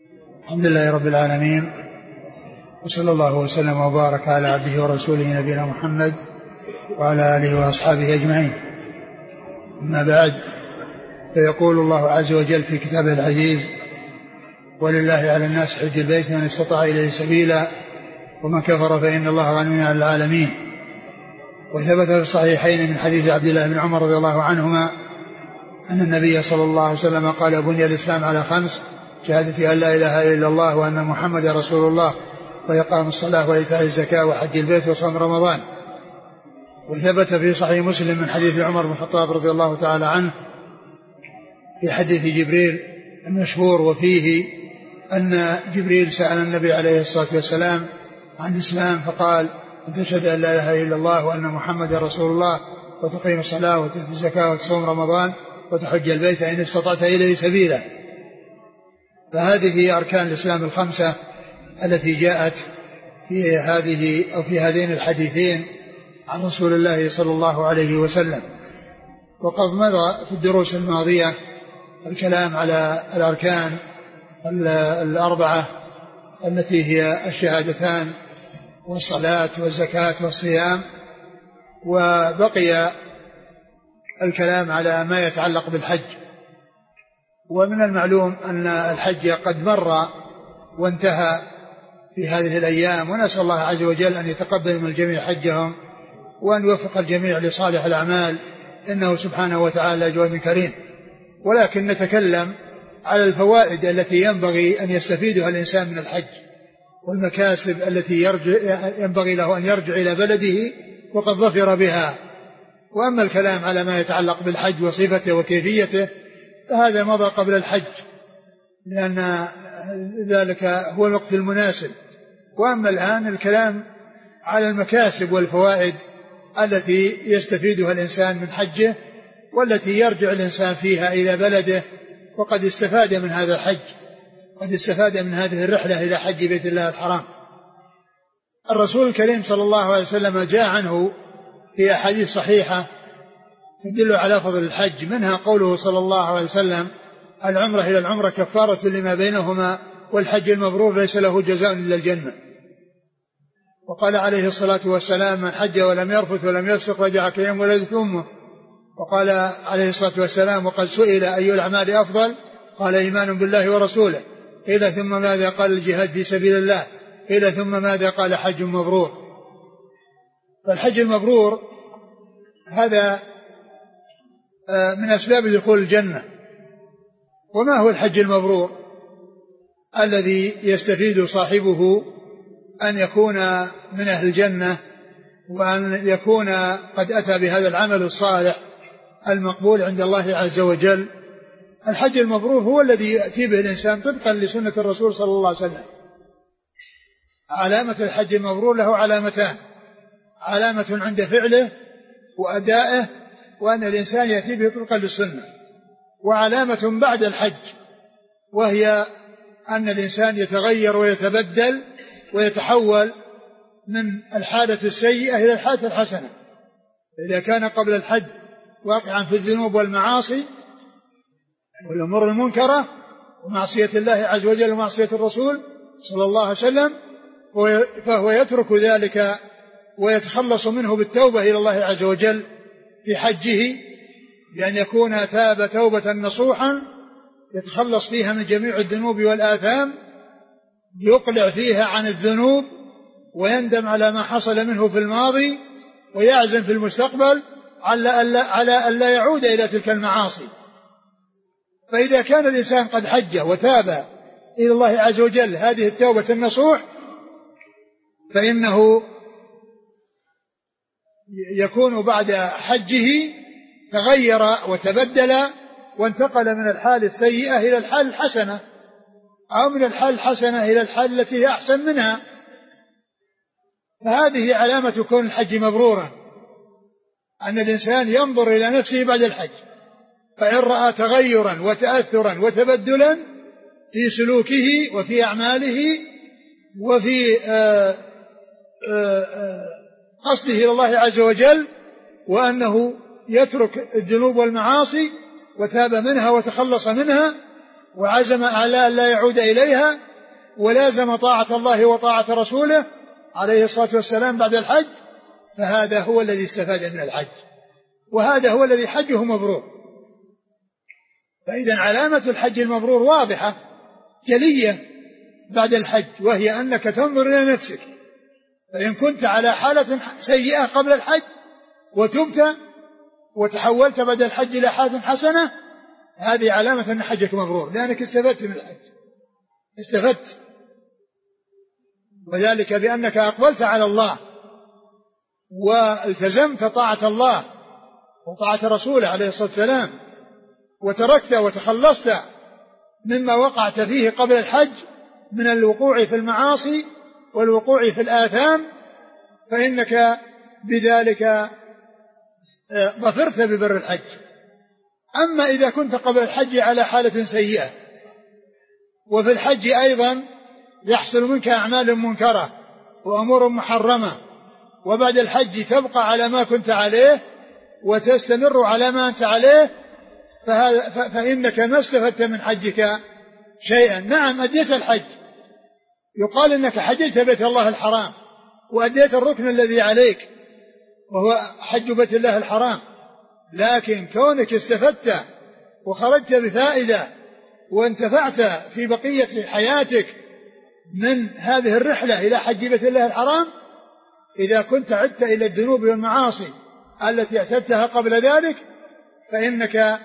الحمد لله رب العالمين، وصلى الله وسلم وبارك على عبده ورسوله نبينا محمد وعلى آله وأصحابه أجمعين. أما بعد، فيقول الله عز وجل في كتابه العزيز: ولله على الناس حج البيت من استطاع إليه سبيلا ومن كفر فإن الله غني عن العالمين. وثبت في الصحيحين من حديث عبد الله بن عمر رضي الله عنهما أن النبي صلى الله عليه وسلم قال: بني الإسلام على 5: شهادة أن لا إله إلا الله وأن محمد رسول الله وإقام الصلاة وإيتاء الزكاة وحج البيت وصوم رمضان. وثبت في صحيح مسلم من حديث عمر بن الخطاب رضي الله تعالى عنه في حديث جبريل المشهور، وفيه أن جبريل سأل النبي عليه الصلاة والسلام عن الإسلام فقال: أن تشهد أن لا إله إلا الله وأن محمد رسول الله وتقيم الصلاة وتؤتي الزكاة وتصوم رمضان وتحج البيت إن استطعت إليه سبيلا. فهذه هي أركان الإسلام 5 التي جاءت في هذه أو في هذين الحديثين عن رسول الله صلى الله عليه وسلم. وقد مضى في الدروس الماضية الكلام على الأركان 4 التي هي الشهادتان والصلاة والزكاة والصيام، وبقي الكلام على ما يتعلق بالحج. ومن المعلوم أن الحج قد مر وانتهى في هذه الأيام، ونسأل الله عز وجل أن يتقبل من الجميع حجهم وأن يوفق الجميع لصالح الأعمال، إنه سبحانه وتعالى جواد كريم. ولكن نتكلم على الفوائد التي ينبغي أن يستفيدها الإنسان من الحج، والمكاسب التي ينبغي له أن يرجع إلى بلده وقد ظفر بها. وأما الكلام على ما يتعلق بالحج وصفته وكيفيته فهذا مضى قبل الحج، لأن ذلك هو الوقت المناسب. وأما الآن الكلام على المكاسب والفوائد التي يستفيدها الإنسان من حجه، والتي يرجع الإنسان فيها إلى بلده وقد استفاد من هذا الحج، قد استفاد من هذه الرحلة إلى حج بيت الله الحرام. الرسول الكريم صلى الله عليه وسلم جاء عنه في أحاديث صحيحة تدل على فضل الحج، منها قوله صلى الله عليه وسلم: العمرة إلى العمرة كفارة لما بينهما والحج المبرور ليس له جزاء إلا الجنة. وقال عليه الصلاة والسلام: من حج ولم يرفث ولم يفسق رجع كيوم ولدت أمه. وقال عليه الصلاة والسلام: وقد سئل أي الأعمال أفضل؟ قال: إيمان بالله ورسوله. قيل: ثم ماذا؟ قال: الجهاد في سبيل الله. قيل: ثم ماذا؟ قال: حج مبرور. فالحج المبرور هذا من أسباب دخول الجنة. وما هو الحج المبرور؟ الذي يستفيد صاحبه أن يكون من أهل الجنة، وأن يكون قد أتى بهذا العمل الصالح المقبول عند الله عز وجل. الحج المبرور هو الذي يأتي به الإنسان طبقا لسنة الرسول صلى الله عليه وسلم. علامة الحج المبرور له علامتان: علامة عند فعله وأدائه وأن الإنسان يأتي به طبقا للسنة، وعلامة بعد الحج وهي أن الإنسان يتغير ويتبدل ويتحول من الحالة السيئة إلى الحالة الحسنة. إذا كان قبل الحج واقعا في الذنوب والمعاصي والأمور المنكرة ومعصية الله عز وجل ومعصية الرسول صلى الله عليه وسلم، فهو يترك ذلك ويتخلص منه بالتوبة إلى الله عز وجل في حجه، بأن يكون تاب توبة نصوحا يتخلص فيها من جميع الذنوب والآثام، يقلع فيها عن الذنوب ويندم على ما حصل منه في الماضي، ويعزم في المستقبل على ألا يعود إلى تلك المعاصي. فإذا كان الإنسان قد حج وتاب إلى الله عز وجل هذه التوبة النصوح، فإنه يكون بعد حجه تغير وتبدل وانتقل من الحال السيئة إلى الحال الحسنة، أو من الحال الحسنة إلى الحال التي هي أحسن منها. فهذه علامة كون الحج مبرورا، أن الإنسان ينظر إلى نفسه بعد الحج، فإن رأى تغيرا وتأثرا وتبدلا في سلوكه وفي أعماله وفي قصده إلى الله عز وجل، وأنه يترك الذنوب والمعاصي وتاب منها وتخلص منها، وعزم على أن لا يعود إليها ولازم طاعة الله وطاعة رسوله عليه الصلاة والسلام بعد الحج، فهذا هو الذي استفاد من الحج، وهذا هو الذي حجه مبرور. فإذا علامة الحج المبرور واضحة جلية بعد الحج، وهي أنك تنظر إلى نفسك، فإن كنت على حالة سيئة قبل الحج وتبت وتحولت بعد الحج إلى حالة حسنة، هذه علامة أن حجك مبرور، لأنك استفدت من الحج، استفدت، وذلك بأنك أقبلت على الله والتزمت طاعة الله وطاعة رسوله عليه الصلاة والسلام، وتركت وتخلصت مما وقعت فيه قبل الحج من الوقوع في المعاصي والوقوع في الآثام، فإنك بذلك ظفرت ببر الحج. أما إذا كنت قبل الحج على حالة سيئة وفي الحج أيضا يحصل منك أعمال منكرة وأمور محرمة، وبعد الحج تبقى على ما كنت عليه وتستمر على ما أنت عليه، فإنك ما استفدت من حجك شيئا. نعم أديت الحج، يقال إنك حججت بيت الله الحرام وأديت الركن الذي عليك وهو حج بيت الله الحرام، لكن كونك استفدت وخرجت بفائدة وانتفعت في بقية حياتك من هذه الرحلة إلى حج بيت الله الحرام، إذا كنت عدت إلى الذنوب والمعاصي التي اعتدتها قبل ذلك فإنك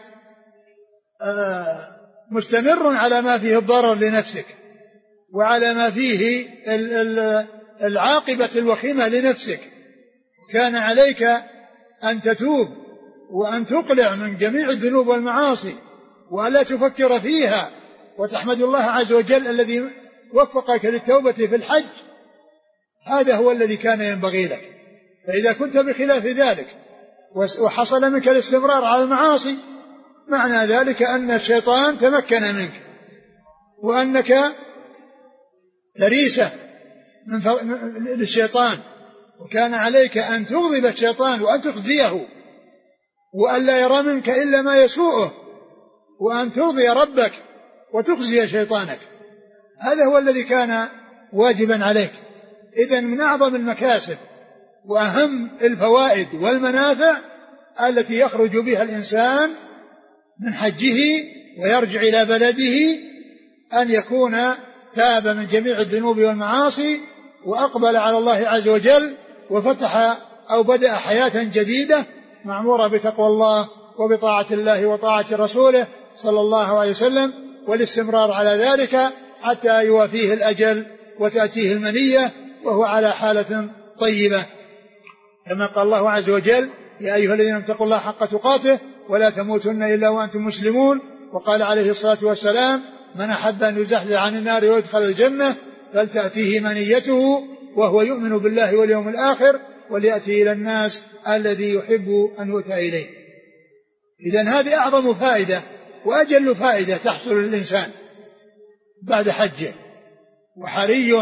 مستمر على ما فيه الضرر لنفسك وعلى ما فيه العاقبة الوخيمة لنفسك. كان عليك أن تتوب وأن تقلع من جميع الذنوب والمعاصي وألا تفكر فيها، وتحمد الله عز وجل الذي وفقك للتوبة في الحج، هذا هو الذي كان ينبغي لك. فإذا كنت بخلاف ذلك وحصل منك الاستمرار على المعاصي، معنى ذلك أن الشيطان تمكن منك وأنك فريسة للشيطان، وكان عليك أن تغضب الشيطان وأن تخزيه وأن لا يرى منك إلا ما يسوءه، وأن ترضي ربك وتخزي شيطانك. هذا هو الذي كان واجبا عليك. إذن من أعظم المكاسب وأهم الفوائد والمنافع التي يخرج بها الإنسان من حجه ويرجع إلى بلده أن يكون تاب من جميع الذنوب والمعاصي وأقبل على الله عز وجل وفتح أو بدأ حياة جديدة معمورة بتقوى الله وبطاعة الله وطاعة رسوله صلى الله عليه وسلم، والاستمرار على ذلك حتى يوافيه الأجل وتأتيه المنية وهو على حالة طيبة، كما قال الله عز وجل: يا أيها الذين اتقوا الله حق تقاته ولا تموتن إلا وأنتم مسلمون. وقال عليه الصلاة والسلام: من أحب أن يزحزح عن النار ويدخل الجنة فلتأتيه منيته وهو يؤمن بالله واليوم الآخر وليأتي إلى الناس الذي يحب أن يؤتى إليه. إذن هذه أعظم فائدة وأجل فائدة تحصل للإنسان بعد حجه، وحري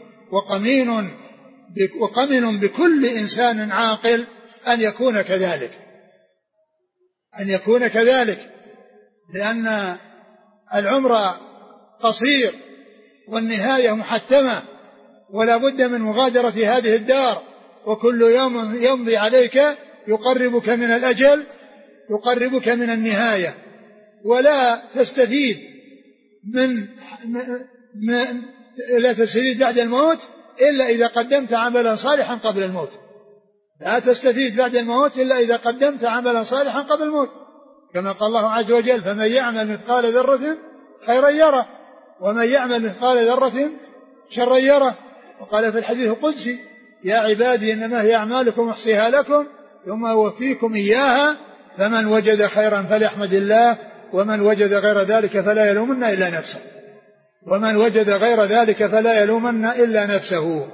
وقمن بكل إنسان عاقل أن يكون كذلك، أن يكون كذلك، لأن العمر قصير والنهاية محتمة، ولا بد من مغادرة هذه الدار، وكل يوم يمضي عليك يقربك من الأجل، يقربك من النهاية، ولا تستفيد لا تستفيد بعد الموت إلا إذا قدمت عملا صالحا قبل الموت. لا تستفيد بعد الموت إلا إذا قدمت عملا صالحا قبل الموت، كما قال الله عز وجل: فمن يعمل مثقال ذرة خيرا يره ومن يعمل مثقال ذرة شرا يره. وقال في الحديث القدسي: يا عبادي إنما هي أعمالكم أحصيها لكم ثم أوفيكم إياها فمن وجد خيرا فليحمد الله ومن وجد غير ذلك فلا يلومن إلا نفسه، ومن وجد غير ذلك فلا يلومن إلا نفسه.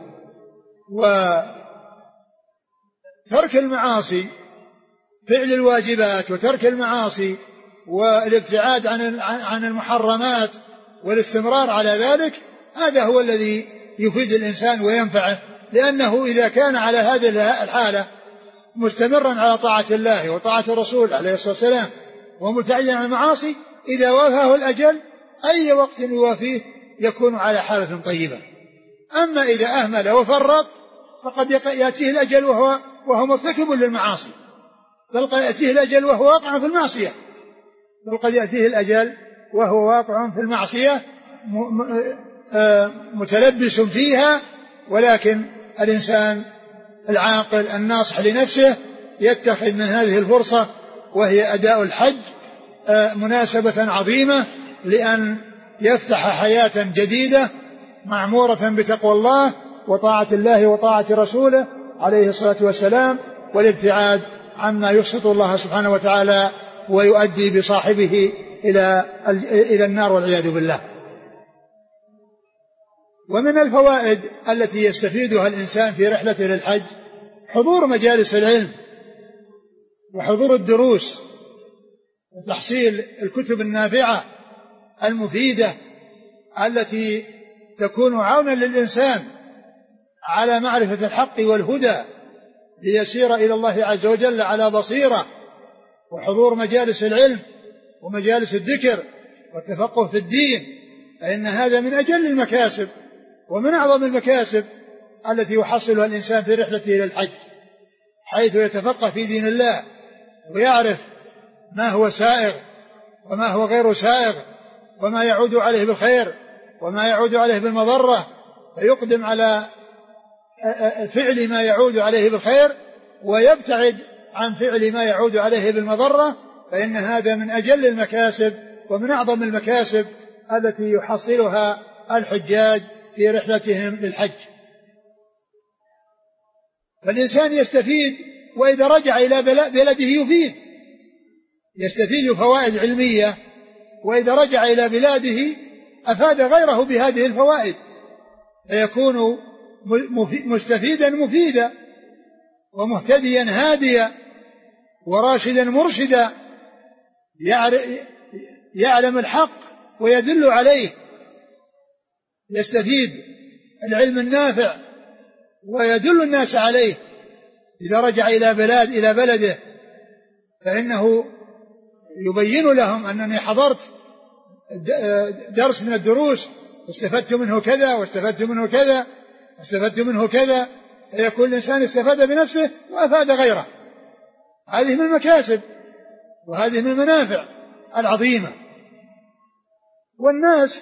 وترك المعاصي، فعل الواجبات وترك المعاصي والابتعاد عن المحرمات والاستمرار على ذلك، هذا هو الذي يفيد الإنسان وينفعه، لأنه إذا كان على هذه الحالة مستمرا على طاعة الله وطاعة الرسول عليه الصلاة والسلام ومبتعدا عن المعاصي، إذا وافاه الأجل أي وقت يوافيه يكون على حالة طيبة. أما إذا أهمل وفرط فقد يأتيه الأجل وهو مرتكب للمعاصي، بل قد يأتيه الأجل وهو واقع في المعصية، متلبس فيها. ولكن الإنسان العاقل الناصح لنفسه يتخذ من هذه الفرصة وهي أداء الحج مناسبة عظيمة لأن يفتح حياة جديدة معمورة بتقوى الله وطاعة الله وطاعة رسوله عليه الصلاة والسلام، والابتعاد عما يسخط الله سبحانه وتعالى ويؤدي بصاحبه إلى النار والعياذ بالله. ومن الفوائد التي يستفيدها الإنسان في رحلته للحج حضور مجالس العلم وحضور الدروس وتحصيل الكتب النافعة المفيدة التي تكون عونا للإنسان على معرفة الحق والهدى ليسير إلى الله عز وجل على بصيرة. وحضور مجالس العلم ومجالس الذكر والتفقه في الدين، فإن هذا من أجل المكاسب ومن أعظم المكاسب التي يحصلها الإنسان في رحلته إلى الحج، حيث يتفقه في دين الله ويعرف ما هو سائغ وما هو غير سائغ وما يعود عليه بالخير وما يعود عليه بالمضرة، فيقدم على فعل ما يعود عليه بالخير ويبتعد عن فعل ما يعود عليه بالمضرة، فإن هذا من أجل المكاسب ومن أعظم المكاسب التي يحصلها الحجاج في رحلتهم للحج. فالإنسان يستفيد، وإذا رجع إلى بلده يستفيد فوائد علمية، وإذا رجع إلى بلاده أفاد غيره بهذه الفوائد، فيكون مستفيدا مفيدا ومهتديا هاديا وراشدا مرشدا، يعلم الحق ويدل عليه، يستفيد العلم النافع ويدل الناس عليه. إذا رجع إلى بلده فإنه يبين لهم أنني حضرت درس من الدروس واستفدت منه كذا واستفدت منه كذا واستفدت منه كذا، فيكون الإنسان استفاد بنفسه وأفاد غيره. هذه من المكاسب وهذه من المنافع العظيمة. والناس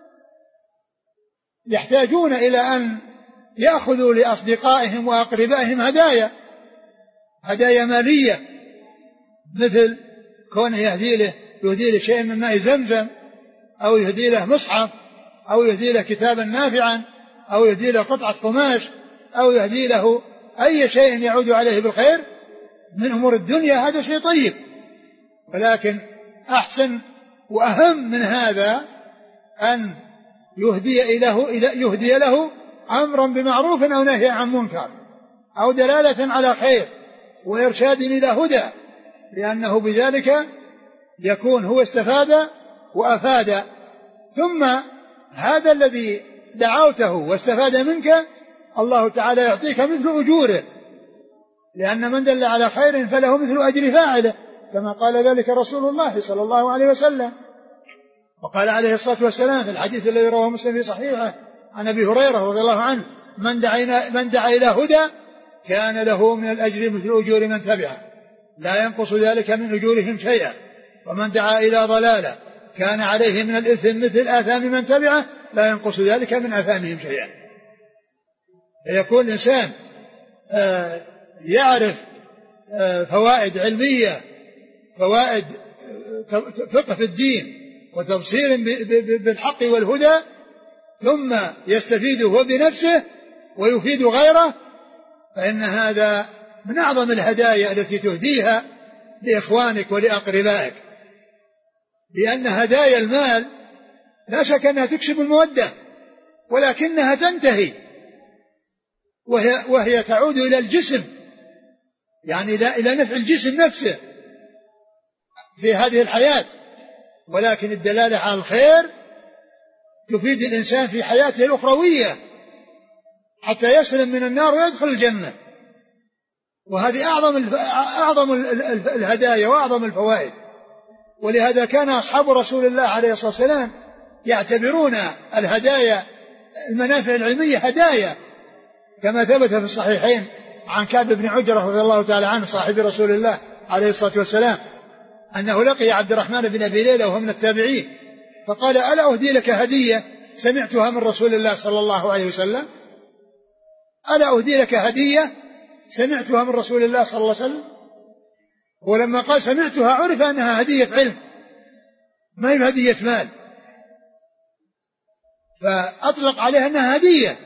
يحتاجون إلى أن يأخذوا لأصدقائهم وأقربائهم هدايا مالية، مثل كونه يهدي له شيء من ماء زمزم، أو يهدي له مصحف، أو يهدي له كتابا نافعا، أو يهدي له قطعة قماش، أو يهدي له أي شيء يعود عليه بالخير من أمور الدنيا. هذا شيء طيب، ولكن أحسن وأهم من هذا أن يهدي له أمرا بمعروف أو نهي عن منكر، أو دلالة على خير وإرشاد إلى هدى، لأنه بذلك يكون هو استفاد وأفاد. ثم هذا الذي دعوته واستفاد منك الله تعالى يعطيك مثل أجوره، لأن من دل على خير فله مثل أجر فاعله، كما قال ذلك رسول الله صلى الله عليه وسلم. وقال عليه الصلاة والسلام في الحديث الذي رواه مسلم في صحيحه عن أبي هريرة رضي الله عنه: من دعا إلى هدى كان له من الأجر مثل أجور من تبعه لا ينقص ذلك من أجورهم شيئا، ومن دعا إلى ضلالة كان عليه من الإثم مثل آثام من تبعه لا ينقص ذلك من آثامهم شيئا. فيكون الإنسان يعرف فوائد علمية، فوائد فقه في الدين وتبصير بالحق والهدى، ثم يستفيد هو بنفسه ويفيد غيره، فإن هذا من أعظم الهدايا التي تهديها لإخوانك ولأقربائك، لأن هدايا المال لا شك أنها تكسب المودة، ولكنها تنتهي وهي تعود إلى الجسم، يعني إلى نفع الجسم نفسه في هذه الحياة، ولكن الدلالة على الخير تفيد الإنسان في حياته الأخروية حتى يسلم من النار ويدخل الجنة. وهذه أعظم الهدايا وأعظم الفوائد. ولهذا كان أصحاب رسول الله عليه الصلاة والسلام يعتبرون الهدايا المنافع العلمية هدايا، كما ثبت في الصحيحين عن كعب بن عجرة رضي الله تعالى عنه صاحب رسول الله عليه الصلاة والسلام أنه لقي عبد الرحمن بن أبي ليلى وهو من التابعين فقال: ألا أهدي لك هدية سمعتها من رسول الله صلى الله عليه وسلم؟ ألا أهدي لك هدية سمعتها من رسول الله صلى الله عليه وسلم؟ ولما قال سمعتها عرف أنها هدية علم ما هي هدية مال، فأطلق عليها أنها هدية،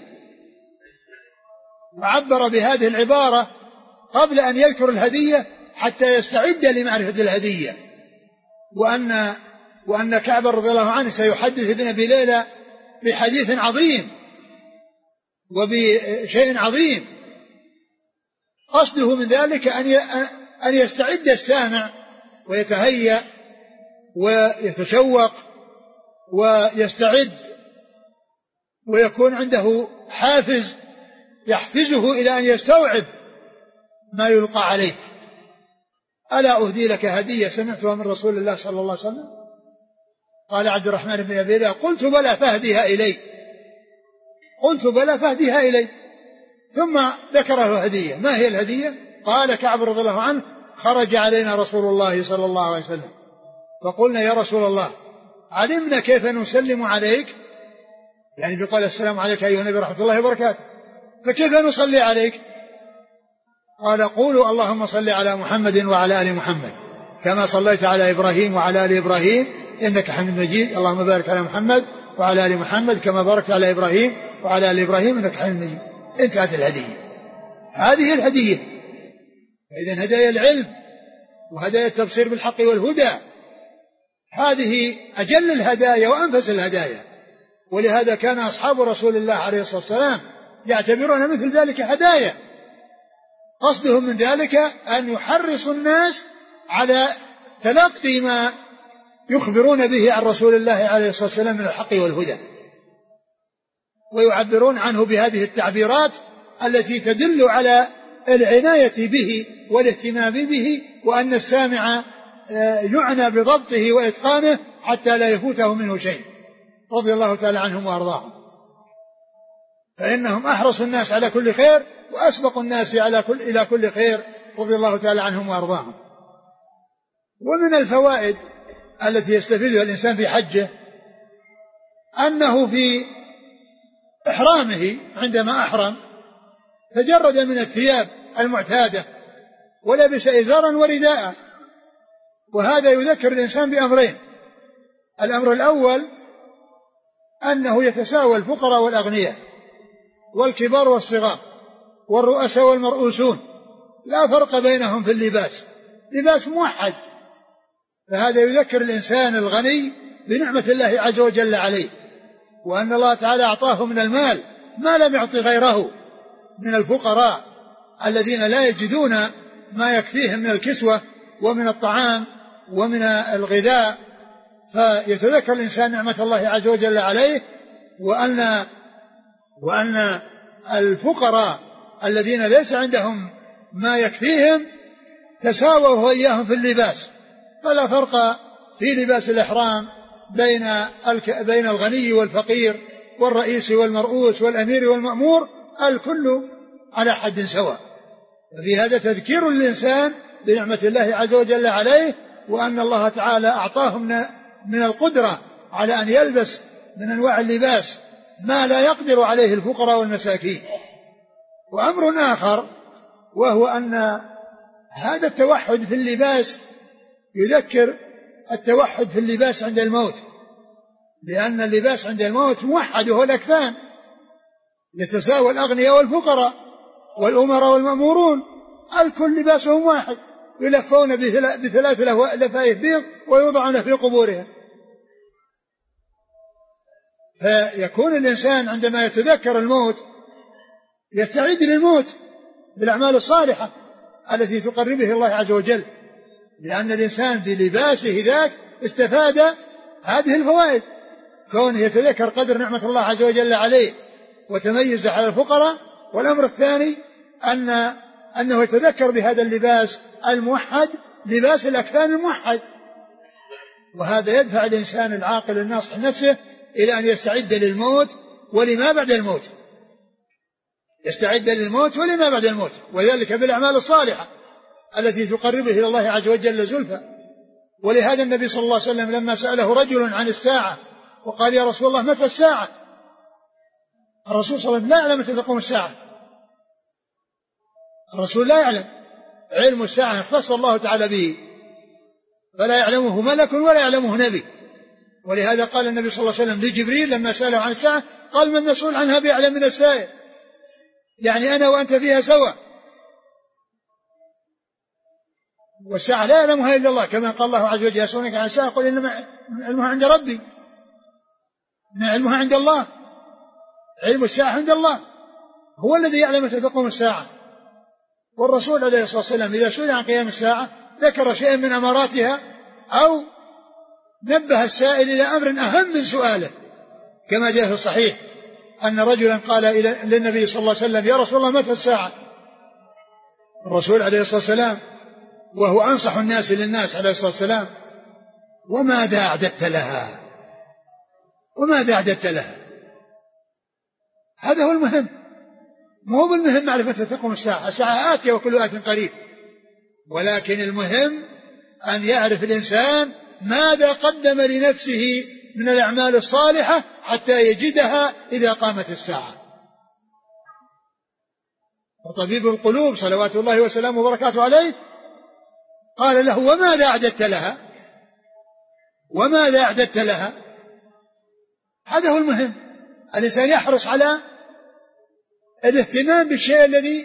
وعبر بهذه العبارة قبل أن يذكر الهدية حتى يستعد لمعرفة الهدية، وأن كعب رضي الله عنه سيحدث ابن أبي ليلى بحديث عظيم وبشيء عظيم، قصده من ذلك أن يستعد السامع ويتهيأ ويتشوق ويستعد ويكون عنده حافز يحفزه إلى أن يستوعب ما يلقى عليه. ألا أهدي لك هدية سمعتها من رسول الله صلى الله عليه وسلم؟ قال عبد الرحمن بن أبي ليلى: قلت بلى فاهدها إلي، قلت بلى فاهدها إلي. ثم ذكره هدية. ما هي الهدية؟ قال كعب رضي الله عنه: خرج علينا رسول الله صلى الله عليه وسلم فقلنا: يا رسول الله علمنا كيف نسلم عليك، يعني بقول السلام عليك أيها النبي ورحمة الله وبركاته، فكيف نصلي عليك؟ قال: قولوا اللهم صل على محمد وعلى آل محمد كما صليت على إبراهيم وعلى آل إبراهيم إنك حميد مجيد، اللهم بارك على محمد وعلى آل محمد كما باركت على إبراهيم وعلى آل إبراهيم إنك حميد مجيد. انتهت الهدية. هذه الهدية. إذن هدايا العلم وهدايا التبصير بالحق والهدى هذه أجل الهدايا وأنفس الهدايا، ولهذا كان أصحاب رسول الله عليه الصلاة والسلام يعتبرون مثل ذلك هدايا، قصدهم من ذلك أن يحرصوا الناس على تلقي ما يخبرون به عن رسول الله عليه الصلاة والسلام من الحق والهدى، ويعبرون عنه بهذه التعبيرات التي تدل على العناية به والاهتمام به، وأن السامع يعنى بضبطه وإتقانه حتى لا يفوته منه شيء، رضي الله تعالى عنهم وأرضاهم، فإنهم أحرص الناس على كل خير وأسبق الناس إلى كل خير، رضي الله تعالى عنهم وأرضاهم. ومن الفوائد التي يستفيدها الإنسان في حجه أنه في إحرامه عندما أحرم تجرد من الثياب المعتادة ولبس إزارا ورداء، وهذا يذكر الإنسان بأمرين: الأمر الأول أنه يتساوى الفقراء والأغنياء والكبار والصغار والرؤساء والمرؤوسون، لا فرق بينهم في اللباس، لباس موحد، فهذا يذكر الإنسان الغني بنعمة الله عز وجل عليه، وأن الله تعالى أعطاه من المال ما لم يعط غيره من الفقراء الذين لا يجدون ما يكفيهم من الكسوة ومن الطعام ومن الغذاء، فيتذكر الإنسان نعمة الله عز وجل عليه، وأن الفقراء الذين ليس عندهم ما يكفيهم تساووا وإياهم في اللباس، فلا فرق في لباس الإحرام بين الغني والفقير والرئيس والمرؤوس والأمير والمأمور، الكل على حد سواء. ففي هذا تذكير الإنسان بنعمة الله عز وجل عليه، وأن الله تعالى أعطاه من القدرة على أن يلبس من أنواع اللباس ما لا يقدر عليه الفقراء والمساكين. وأمر آخر وهو أن هذا التوحد في اللباس يذكر التوحد في اللباس عند الموت، لأن اللباس عند الموت موحد وهو الأكفان، يتساوى الأغنياء والفقراء والأمراء والمأمورون، الكل لباسهم واحد، يلفون بثلاث لفائف بيض ويوضعون في قبورهم. فيكون الإنسان عندما يتذكر الموت يستعد للموت بالأعمال الصالحة التي تقربه الله عز وجل، لأن الإنسان بلباسه ذاك استفاد هذه الفوائد، كونه يتذكر قدر نعمة الله عز وجل عليه وتميز على الفقراء. والأمر الثاني أنه يتذكر بهذا اللباس الموحد، لباس الأكفان الموحد، وهذا يدفع الإنسان العاقل الناصح نفسه إلى أن يستعد للموت ولما بعد الموت، يستعد للموت ولما بعد الموت، وذلك بالأعمال الصالحة التي تقربه إلى الله عز وجل زلفى. ولهذا النبي صلى الله عليه وسلم لما سأله رجل عن الساعة وقال يا رسول الله متى الساعة، الرسول صلى الله عليه وسلم لا يعلم متى تقوم الساعة، الرسول لا يعلم، علم الساعة اختص الله تعالى به، فلا يعلمه ملك ولا يعلمه نبي. ولهذا قال النبي صلى الله عليه وسلم لجبريل لما سأله عن الساعة قال من مسؤول عنها بأعلم من السائل، يعني أنا وأنت فيها سوا، والساعة لا يعلمها إلا الله، كما قال الله عز وجل يسألونك عن الساعة قل إنما علمها عند ربي، إن علمها عند الله، علم الساعة عند الله، هو الذي يعلم متى تقوم الساعة. والرسول عليه الصلاة والسلام إذا سئل عن قيام الساعة ذكر شيئا من أماراتها أو نبه السائل إلى أمر أهم من سؤاله، كما جاء في الصحيح أن رجلا قال للنبي صلى الله عليه وسلم يا رسول الله متى الساعة، الرسول عليه الصلاة والسلام وهو أنصح الناس للناس عليه الصلاة والسلام وماذا أعددت لها، وماذا أعددت لها، هذا هو المهم، مو بالمهم معرفة تقوم الساعة، الساعة آتية وكل آت قريب، ولكن المهم أن يعرف الإنسان ماذا قدم لنفسه من الأعمال الصالحة حتى يجدها إذا قامت الساعة. وطبيب القلوب صلوات الله وسلامه وبركاته عليه قال له وماذا أعددت لها، وماذا أعددت لها، هذا هو المهم، الإنسان يحرص على الاهتمام بالشيء الذي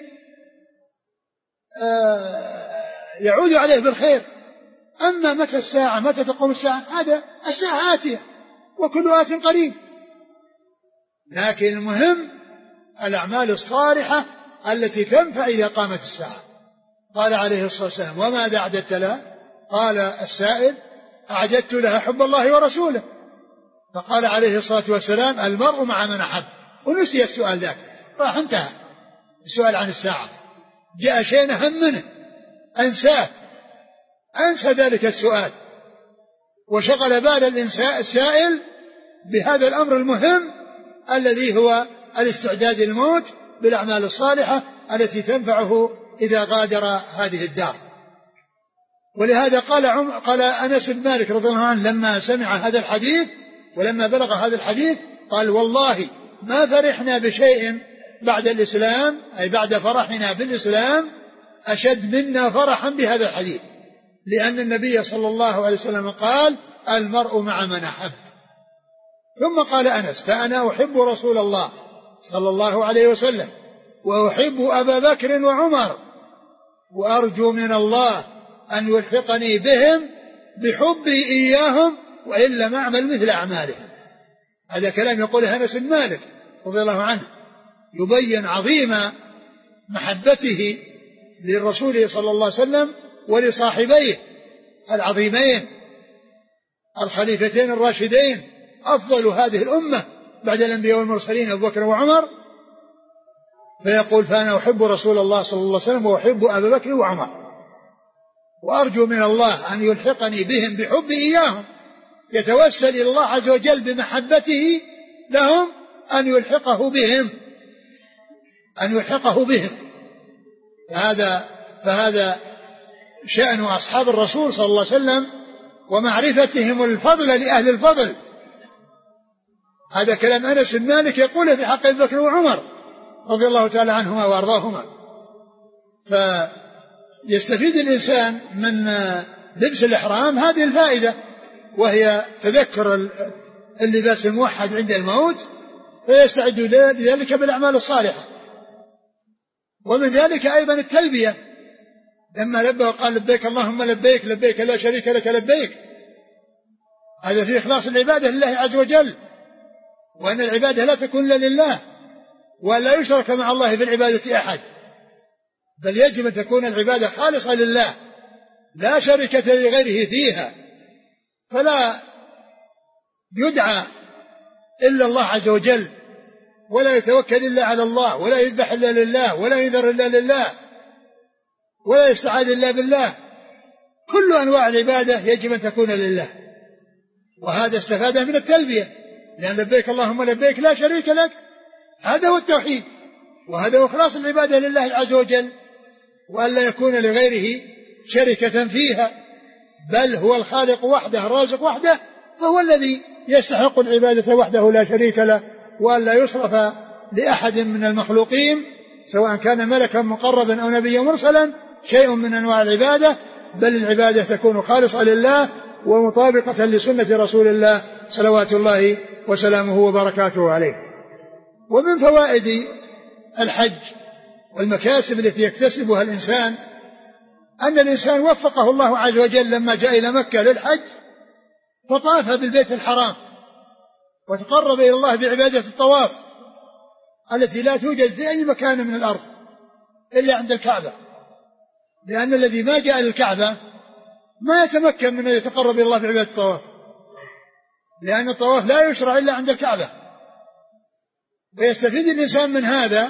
يعود عليه بالخير. أما متى الساعة متى تقوم الساعة هذا الساعة آتية وكل آت قريب، لكن المهم الأعمال الصالحة التي تنفع إذا قامت الساعة. قال عليه الصلاة والسلام وماذا أعددت لها، قال السائل أعددت لها حب الله ورسوله، فقال عليه الصلاة والسلام المرء مع من أحب، ونسي السؤال ذاك، راح انتهى السؤال عن الساعة، جاء شيء أهم منه أنساه، أنسى ذلك السؤال وشغل بال السائل بهذا الأمر المهم الذي هو الاستعداد للموت بالأعمال الصالحة التي تنفعه إذا غادر هذه الدار. ولهذا قال أنس بن مالك رضي الله عنه لما سمع هذا الحديث ولما بلغ هذا الحديث قال والله ما فرحنا بشيء بعد الإسلام، أي بعد فرحنا بالإسلام أشد منا فرحا بهذا الحديث، لأن النبي صلى الله عليه وسلم قال المرء مع من أحب. ثم قال أنس فأنا أحب رسول الله صلى الله عليه وسلم وأحب أبا بكر وعمر وأرجو من الله أن يلحقني بهم بحبي إياهم وإن لم أعمل مثل أعمالهم. هذا كلام يقوله أنس بن مالك رضي الله عنه يبين عظيم محبته للرسول صلى الله عليه وسلم ولصاحبيه العظيمين الخليفتين الراشدين أفضل هذه الأمة بعد الأنبياء والمرسلين أبو بكر وعمر، فيقول فأنا أحب رسول الله صلى الله عليه وسلم وأحب أبا بكر وعمر وأرجو من الله أن يلحقني بهم بحب إياهم، يتوسل إلى الله عز وجل بمحبته لهم أن يلحقه بهم. فهذا شأن أصحاب الرسول صلى الله عليه وسلم ومعرفتهم الفضل لأهل الفضل. هذا كلام أنس بن مالك يقوله في حق أبي بكر وعمر رضي الله تعالى عنهما وأرضاهما. فيستفيد الإنسان من لبس الإحرام هذه الفائدة، وهي تذكر اللباس الموحد عند الموت، فيستعد لذلك بالأعمال الصالحة. ومن ذلك أيضا التلبية، لما لبى وقال لبيك اللهم لبيك لبيك لا شريك لك لبيك، هذا في إخلاص العبادة لله عز وجل، وأن العبادة لا تكون إلا لله، ولا يشرك مع الله في العبادة أحد، بل يجب أن تكون العبادة خالصة لله لا شركة لغيره فيها، فلا يدعى إلا الله عز وجل، ولا يتوكل إلا على الله، ولا يذبح إلا لله، ولا ينذر إلا لله، ولا يستعاذ إلا بالله. كل أنواع العبادة يجب أن تكون لله، وهذا استفاد من التلبية لأن لبيك اللهم لبيك لا شريك لك، هذا هو التوحيد، وهذا هو إخلاص العبادة لله عز وجل، وأن لا يكون لغيره شركة فيها، بل هو الخالق وحده الرازق وحده، فهو الذي يستحق العبادة وحده لا شريك له، وأن لا يصرف لأحد من المخلوقين سواء كان ملكا مقربا أو نبيا مرسلا شيء من أنواع العبادة، بل العبادة تكون خالصة لله ومطابقة لسنة رسول الله صلوات الله وسلامه وبركاته عليه. ومن فوائد الحج والمكاسب التي يكتسبها الإنسان أن الإنسان وفقه الله عز وجل لما جاء إلى مكة للحج فطاف بالبيت الحرام وتقرب إلى الله بعبادة الطواف التي لا توجد في أي مكان من الأرض إلا عند الكعبة، لأن الذي ما جاء للكعبة ما يتمكن من أن يتقرب إلى الله بعبادة الطواف، لأن الطواف لا يشرع إلا عند الكعبة. ويستفيد الإنسان من هذا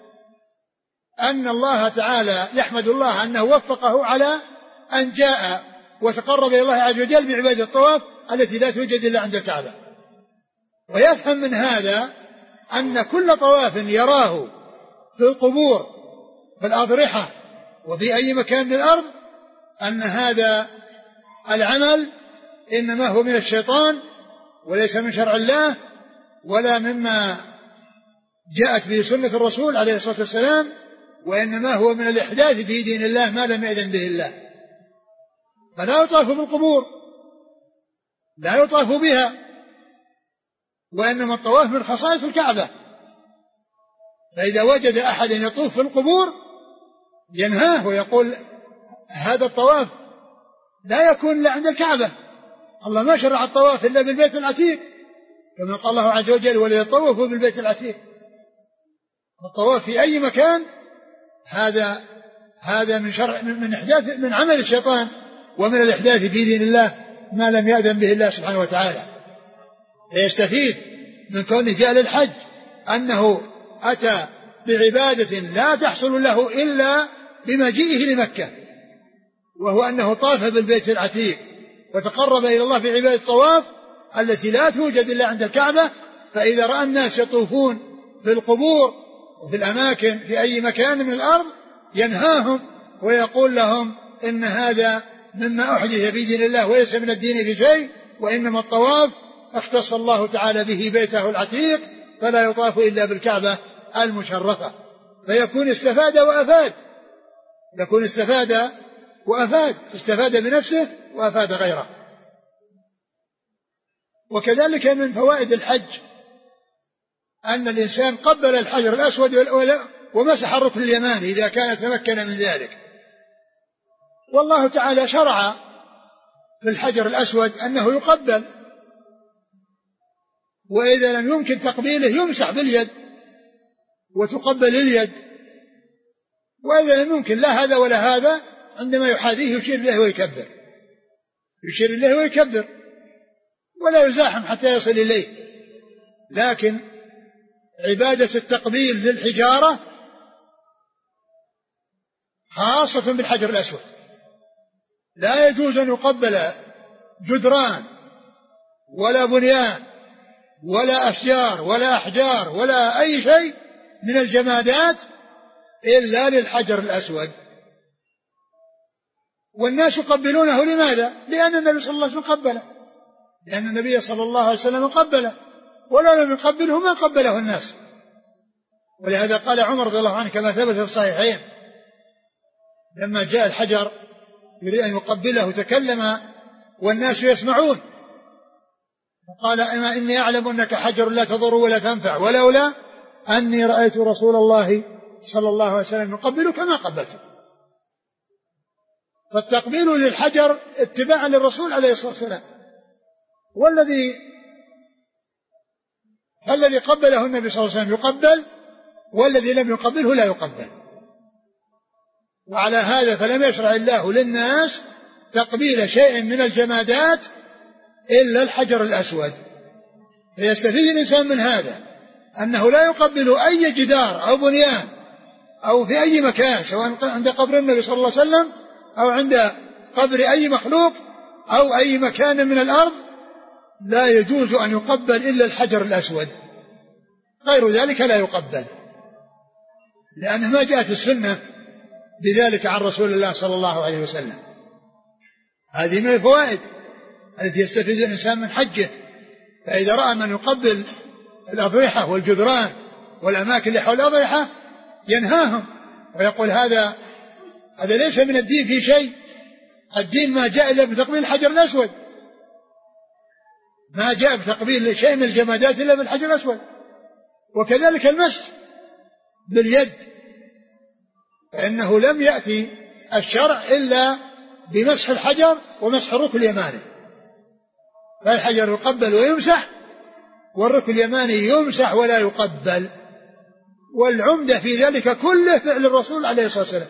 أن الله تعالى يحمد الله أنه وفقه على أن جاء وتقرب إلى الله عز وجل بعبادة الطواف التي لا توجد إلا عند الكعبة. ويفهم من هذا أن كل طواف يراه في القبور في الأضرحة وفي أي مكان من الأرض أن هذا العمل إنما هو من الشيطان وليس من شرع الله ولا مما جاءت به سنة الرسول عليه الصلاة والسلام، وإنما هو من الإحداث في دين الله ما لم يأذن به الله. فلا يطاف بالقبور، لا يطاف بها، وإنما الطواف من خصائص الكعبة. فإذا وجد أحد يطوف في القبور ينهاه ويقول هذا الطواف لا يكون إلا عند الكعبة، الله ما شرع الطواف إلا بالبيت العتيق، كما قال الله عز وجل وليطوفوا بالبيت العتيق. الطواف في أي مكان هذا من شرع من إحداث من عمل الشيطان ومن الإحداث في دين الله ما لم يأذن به الله سبحانه وتعالى. فيستفيد من كونه جاء للحج أنه أتى بعبادة لا تحصل له إلا بمجيئه لمكة، وهو أنه طاف بالبيت العتيق وتقرب إلى الله بعبادة الطواف التي لا توجد إلا عند الكعبة. فإذا رأى الناس يطوفون في القبور وفي الأماكن في أي مكان من الأرض ينهاهم ويقول لهم إن هذا مما أحدث في دين الله وليس من الدين في شيء، وإنما الطواف اختص الله تعالى به بيته العتيق فلا يطاف إلا بالكعبة المشرفة. فيكون استفاد وأفاد، يكون استفاد وأفاد، استفاد بنفسه وأفاد غيره. وكذلك من فوائد الحج أن الإنسان قبل الحجر الأسود ومسح الركن اليماني إذا كان تمكن من ذلك. والله تعالى شرع في الحجر الأسود أنه يقبل، وإذا لم يمكن تقبيله يمسح باليد وتقبل اليد، وإذا لم يمكن لا هذا ولا هذا عندما يحاذيه يشير إليه ويكبر، يشير إليه ويكبر ولا يزاحم حتى يصل إليه. لكن عبادة التقبيل للحجارة خاصة بالحجر الأسود، لا يجوز أن يقبل جدران ولا بنيان ولا أشجار ولا أحجار ولا أي شيء من الجمادات إلا للحجر الأسود. والناس يقبلونه لماذا؟ لأن النبي صلى الله عليه وسلم قبله، لأن النبي صلى الله عليه وسلم قبله، ولو لم يقبله ما قبله الناس. ولهذا قال عمر رضي الله عنه كما ثبت في الصحيحين لما جاء الحجر يريد أن يقبله تكلم والناس يسمعون، فقال أما إني أعلم أنك حجر لا تضر ولا تنفع، ولولا أني رأيت رسول الله صلى الله عليه وسلم يقبلك ما قبلته. فالتقبيل للحجر اتباعا للرسول عليه الصلاة والسلام، الذي قبله النبي صلى الله عليه وسلم يقبل، والذي لم يقبله لا يقبل. وعلى هذا فلم يشرع الله للناس تقبيل شيء من الجمادات إلا الحجر الأسود. فيستفيد الإنسان من هذا أنه لا يقبل أي جدار أو بنيان أو في أي مكان، سواء عند قبر النبي صلى الله عليه وسلم أو عند قبر أي مخلوق أو أي مكان من الأرض، لا يجوز أن يقبل إلا الحجر الأسود، غير ذلك لا يقبل، لأنه ما جاءت السنة بذلك عن رسول الله صلى الله عليه وسلم. هذه من الفوائد التي يستفيد الإنسان من حجه. فإذا رأى من يقبل الأضرحة والجدران والأماكن اللي حول الأضرحة ينهاهم ويقول هذا ليس من الدين في شيء، الدين ما جاء إلا بتقبيل الحجر الأسود، ما جاء بتقبيل شيء من الجمادات إلا بالحجر الأسود. وكذلك المسح باليد، فإنه لم يأتي الشرع إلا بمسح الحجر ومسح الركن اليماني، فالحجر يقبل ويمسح، والركن اليماني يمسح ولا يقبل. والعمدة في ذلك كله فعل الرسول عليه الصلاة والسلام،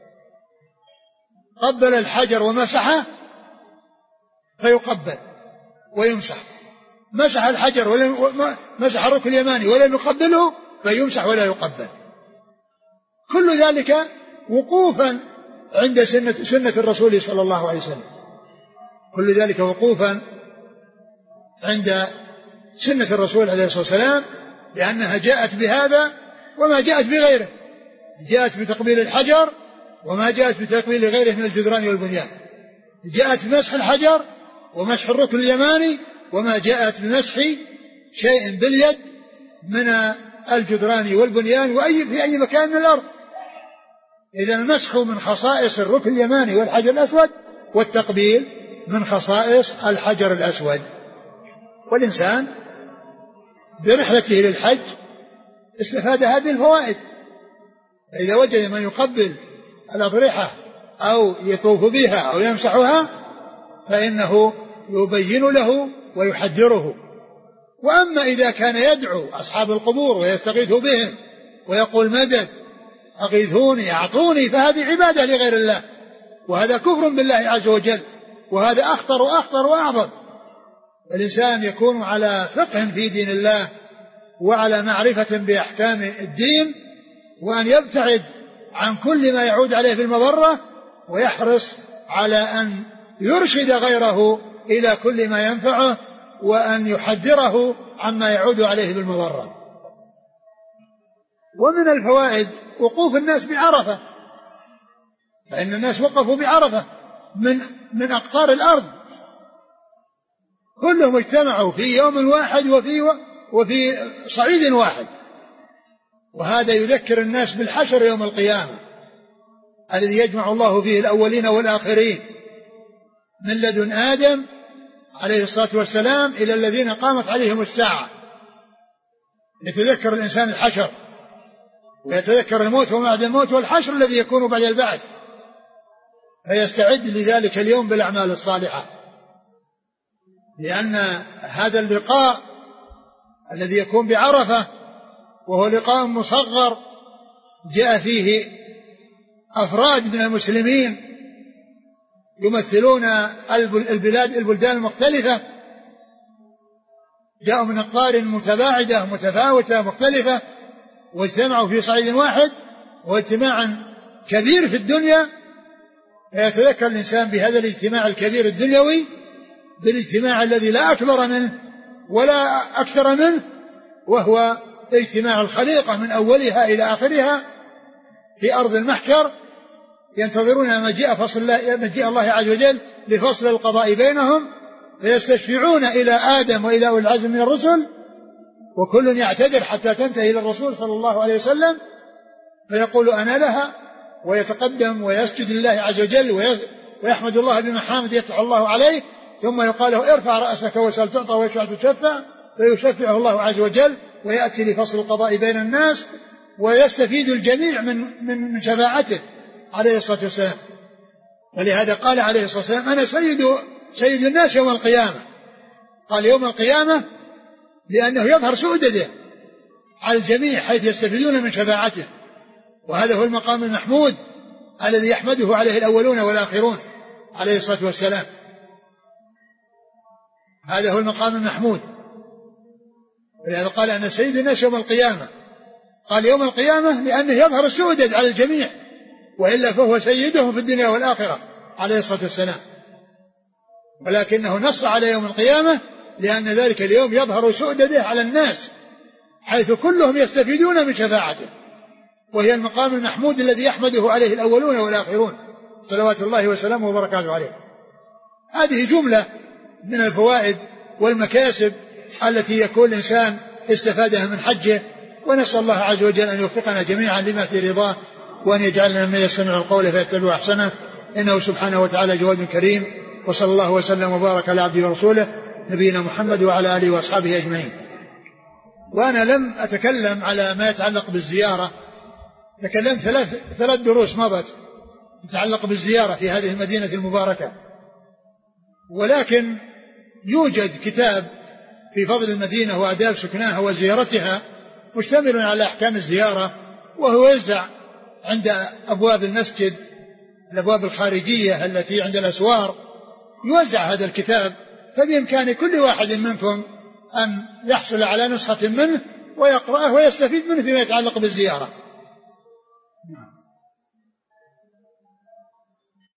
قبل الحجر ومسحه فيقبل ويمسح، مسح الحجر مسح الركن اليماني ولم يقبله فيمسح ولا يقبل. كل ذلك وقوفا عند سنة الرسول صلى الله عليه وسلم، كل ذلك وقوفا عند سنة الرسول عليه الصلاة والسلام، لأنها جاءت بهذا وما جاءت بغيره، جاءت بتقبيل الحجر وما جاءت بتقبيل غيره من الجدران والبنيان، جاءت بمسح الحجر ومسح الركن اليماني، وما جاءت بمسح شيء باليد من الجدران والبنيان في أي مكان من الأرض. إذا المسح من خصائص الركن اليماني والحجر الأسود، والتقبيل من خصائص الحجر الأسود. والإنسان برحلته للحج استفاد هذه الفوائد، إذا وجد من يقبل الأضرحة أو يطوف بها أو يمسحها فإنه يبين له ويحذره. وأما إذا كان يدعو أصحاب القبور ويستغيث بهم ويقول مدد أغيثوني أعطوني، فهذه عبادة لغير الله، وهذا كفر بالله عز وجل، وهذا أخطر وأخطر وأعظم. الإنسان يكون على فقه في دين الله وعلى معرفة بأحكام الدين، وأن يبتعد عن كل ما يعود عليه بالمضرة، ويحرص على أن يرشد غيره إلى كل ما ينفعه، وأن يحذره عما يعود عليه بالمضرة. ومن الفوائد وقوف الناس بعرفة، فإن الناس وقفوا بعرفة من أقطار الأرض، كلهم اجتمعوا في يوم واحد وفي صعيد واحد. وهذا يذكر الناس بالحشر يوم القيامة الذي يجمع الله فيه الأولين والآخرين من لدن آدم عليه الصلاة والسلام إلى الذين قامت عليهم الساعة، يتذكر الإنسان الحشر ويتذكر الموت وما بعد الموت والحشر الذي يكون بعد البعث، فيستعد لذلك اليوم بالأعمال الصالحة، لأن هذا اللقاء الذي يكون بعرفة وهو لقاء مصغر جاء فيه أفراد من المسلمين يمثلون البلدان المختلفة، جاءوا من أقطار متباعدة متفاوتة مختلفة، واجتمعوا في صعيد واحد، واجتماعا كبير في الدنيا. فيتذكر الإنسان بهذا الاجتماع الكبير الدنيوي بالاجتماع الذي لا أكبر منه ولا أكثر منه، وهو اجتماع الخليقة من أولها إلى آخرها في أرض المحشر، ينتظرون مجيء الله عز وجل لفصل القضاء بينهم، فيستشفعون إلى آدم وإلى أولي العزم من الرسل، وكل يعتذر حتى تنتهي إلى الرسول صلى الله عليه وسلم، فيقول أنا لها، ويتقدم ويسجد لله عز وجل ويحمد الله بمحامد يفتح الله عليه، ثم يقال له ارفع رأسك وسل تعطى واشفع تشفع، فيشفعه الله عز وجل ويأتي لفصل القضاء بين الناس، ويستفيد الجميع من شفاعته عليه الصلاة والسلام. ولهذا قال عليه الصلاة والسلام أنا سيد الناس يوم القيامة. قال يوم القيامة لأنه يظهر سؤدده على الجميع حيث يستفيدون من شفاعته، وهذا هو المقام المحمود الذي يحمده عليه الأولون والآخرون عليه الصلاة والسلام. هذا هو المقام المحمود. ولهذا قال أنا سيد الناس يوم القيامة. قال يوم القيامة لأنه يظهر السؤدد على الجميع، وإلا فهو سيدهم في الدنيا والآخرة عليه الصلاة والسلام، ولكنه نص على يوم القيامة لأن ذلك اليوم يظهر سؤدده على الناس، حيث كلهم يستفيدون من شفاعته، وهي المقام المحمود الذي يحمده عليه الأولون والآخرون صلوات الله وسلامه وبركاته عليه. هذه جملة من الفوائد والمكاسب التي يكون الإنسان استفادها من حجه، ونسأل الله عز وجل أن يوفقنا جميعا لما في رضاه، وأن يجعلنا من يستمع القول فيتبع أحسنه، إنه سبحانه وتعالى جواد كريم. وصلى الله وسلم وبارك على عبده ورسوله نبينا محمد وعلى آله وأصحابه أجمعين. وأنا لم أتكلم على ما يتعلق بالزيارة، تكلمت ثلاث دروس مضت تتعلق بالزيارة في هذه المدينة المباركة، ولكن يوجد كتاب في فضل المدينة وآداب سكناها وزيارتها مشتمل على أحكام الزيارة، وهو يوزع عند أبواب المسجد، الأبواب الخارجية التي عند الأسوار، يوزع هذا الكتاب، فبإمكان كل واحد منكم أن يحصل على نسخة منه ويقرأه ويستفيد منه فيما يتعلق بالزيارة.